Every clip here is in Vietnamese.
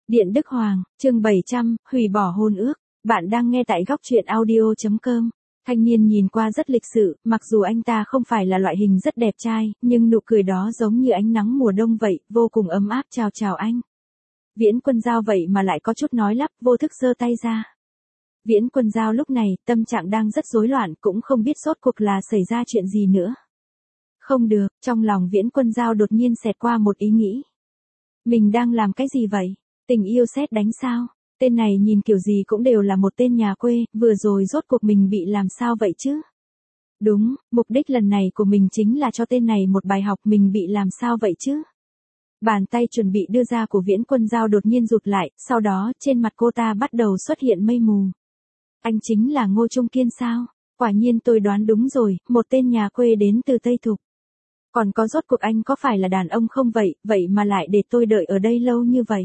Điện Đức Hoàng, chương 700, hủy bỏ hôn ước. Bạn đang nghe tại góc truyện audio.com. Thanh niên nhìn qua rất lịch sự, mặc dù anh ta không phải là loại hình rất đẹp trai, nhưng nụ cười đó giống như ánh nắng mùa đông vậy, vô cùng ấm áp. Chào chào anh. Viễn Quân Giao vậy mà lại có chút nói lắp, vô thức giơ tay ra. Viễn Quân Giao lúc này, tâm trạng đang rất rối loạn, cũng không biết rốt cuộc là xảy ra chuyện gì nữa. Không được, trong lòng Viễn Quân Giao đột nhiên xẹt qua một ý nghĩ. Mình đang làm cái gì vậy? Tình yêu sét đánh sao? Tên này nhìn kiểu gì cũng đều là một tên nhà quê, vừa rồi rốt cuộc mình bị làm sao vậy chứ? Đúng, mục đích lần này của mình chính là cho tên này một bài học, mình bị làm sao vậy chứ? Bàn tay chuẩn bị đưa ra của Viễn Quân Giao đột nhiên rụt lại, sau đó trên mặt cô ta bắt đầu xuất hiện mây mù. Anh chính là Ngô Trung Kiên sao? Quả nhiên tôi đoán đúng rồi, một tên nhà quê đến từ Tây Thục. Còn có rốt cuộc anh có phải là đàn ông không vậy mà lại để tôi đợi ở đây lâu như vậy?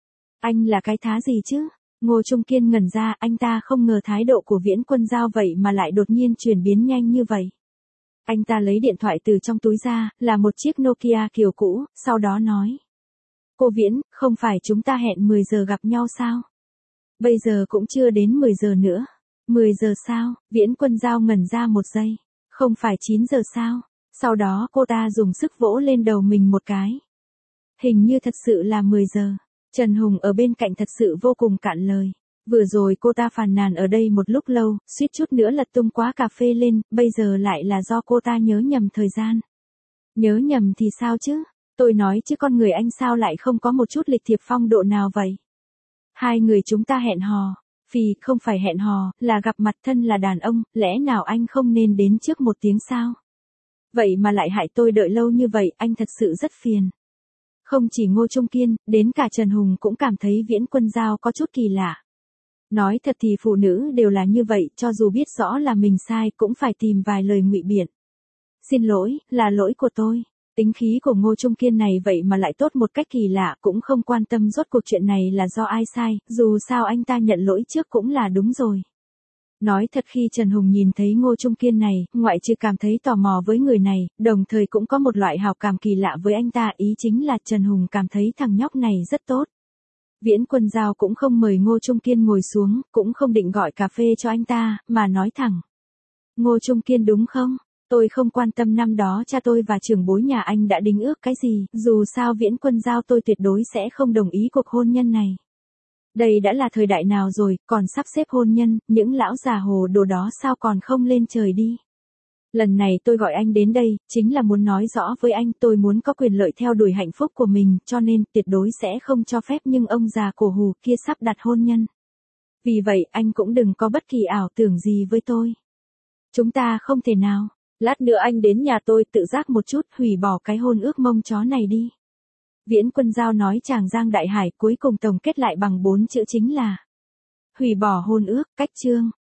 Anh là cái thá gì chứ? Ngô Trung Kiên ngẩn ra, anh ta không ngờ thái độ của Viễn Quân Giao vậy mà lại đột nhiên chuyển biến nhanh như vậy. Anh ta lấy điện thoại từ trong túi ra, là một chiếc Nokia kiểu cũ, sau đó nói. Cô Viễn, không phải chúng ta hẹn 10 giờ gặp nhau sao? Bây giờ cũng chưa đến 10 giờ nữa. 10 giờ sao? Viễn Quân Giao ngẩn ra một giây. Không phải 9 giờ sao? Sau đó cô ta dùng sức vỗ lên đầu mình một cái. Hình như thật sự là 10 giờ. Trần Hùng ở bên cạnh thật sự vô cùng cạn lời. Vừa rồi cô ta phàn nàn ở đây một lúc lâu, suýt chút nữa lật tung quá cà phê lên, bây giờ lại là do cô ta nhớ nhầm thời gian. Nhớ nhầm thì sao chứ? Tôi nói chứ con người anh sao lại không có một chút lịch thiệp phong độ nào vậy? Hai người chúng ta hẹn hò. Không phải hẹn hò, là gặp mặt, thân là đàn ông, lẽ nào anh không nên đến trước một tiếng sao? Vậy mà lại hại tôi đợi lâu như vậy, anh thật sự rất phiền. Không chỉ Ngô Trung Kiên, đến cả Trần Hùng cũng cảm thấy Viễn Quân Giao có chút kỳ lạ. Nói thật thì phụ nữ đều là như vậy, cho dù biết rõ là mình sai cũng phải tìm vài lời ngụy biện. Xin lỗi, là lỗi của tôi. Tính khí của Ngô Trung Kiên này vậy mà lại tốt một cách kỳ lạ, cũng không quan tâm rốt cuộc chuyện này là do ai sai, dù sao anh ta nhận lỗi trước cũng là đúng rồi. Nói thật khi Trần Hùng nhìn thấy Ngô Trung Kiên này, ngoại trừ cảm thấy tò mò với người này, đồng thời cũng có một loại hào cảm kỳ lạ với anh ta, ý chính là Trần Hùng cảm thấy thằng nhóc này rất tốt. Viễn Quân Giao cũng không mời Ngô Trung Kiên ngồi xuống, cũng không định gọi cà phê cho anh ta, mà nói thẳng. Ngô Trung Kiên đúng không? Tôi không quan tâm năm đó cha tôi và trưởng bối nhà anh đã đính ước cái gì, dù sao Viễn Quân Giao tôi tuyệt đối sẽ không đồng ý cuộc hôn nhân này. Đây đã là thời đại nào rồi, còn sắp xếp hôn nhân, những lão già hồ đồ đó sao còn không lên trời đi. Lần này tôi gọi anh đến đây, chính là muốn nói rõ với anh tôi muốn có quyền lợi theo đuổi hạnh phúc của mình, cho nên tuyệt đối sẽ không cho phép nhưng ông già cổ hù kia sắp đặt hôn nhân. Vì vậy anh cũng đừng có bất kỳ ảo tưởng gì với tôi. Chúng ta không thể nào, lát nữa anh đến nhà tôi tự giác một chút, hủy bỏ cái hôn ước mông chó này đi. Viễn Quân Giao nói Tràng Giang Đại Hải, cuối cùng tổng kết lại bằng 4 chữ chính là hủy bỏ hôn ước. Cách chương.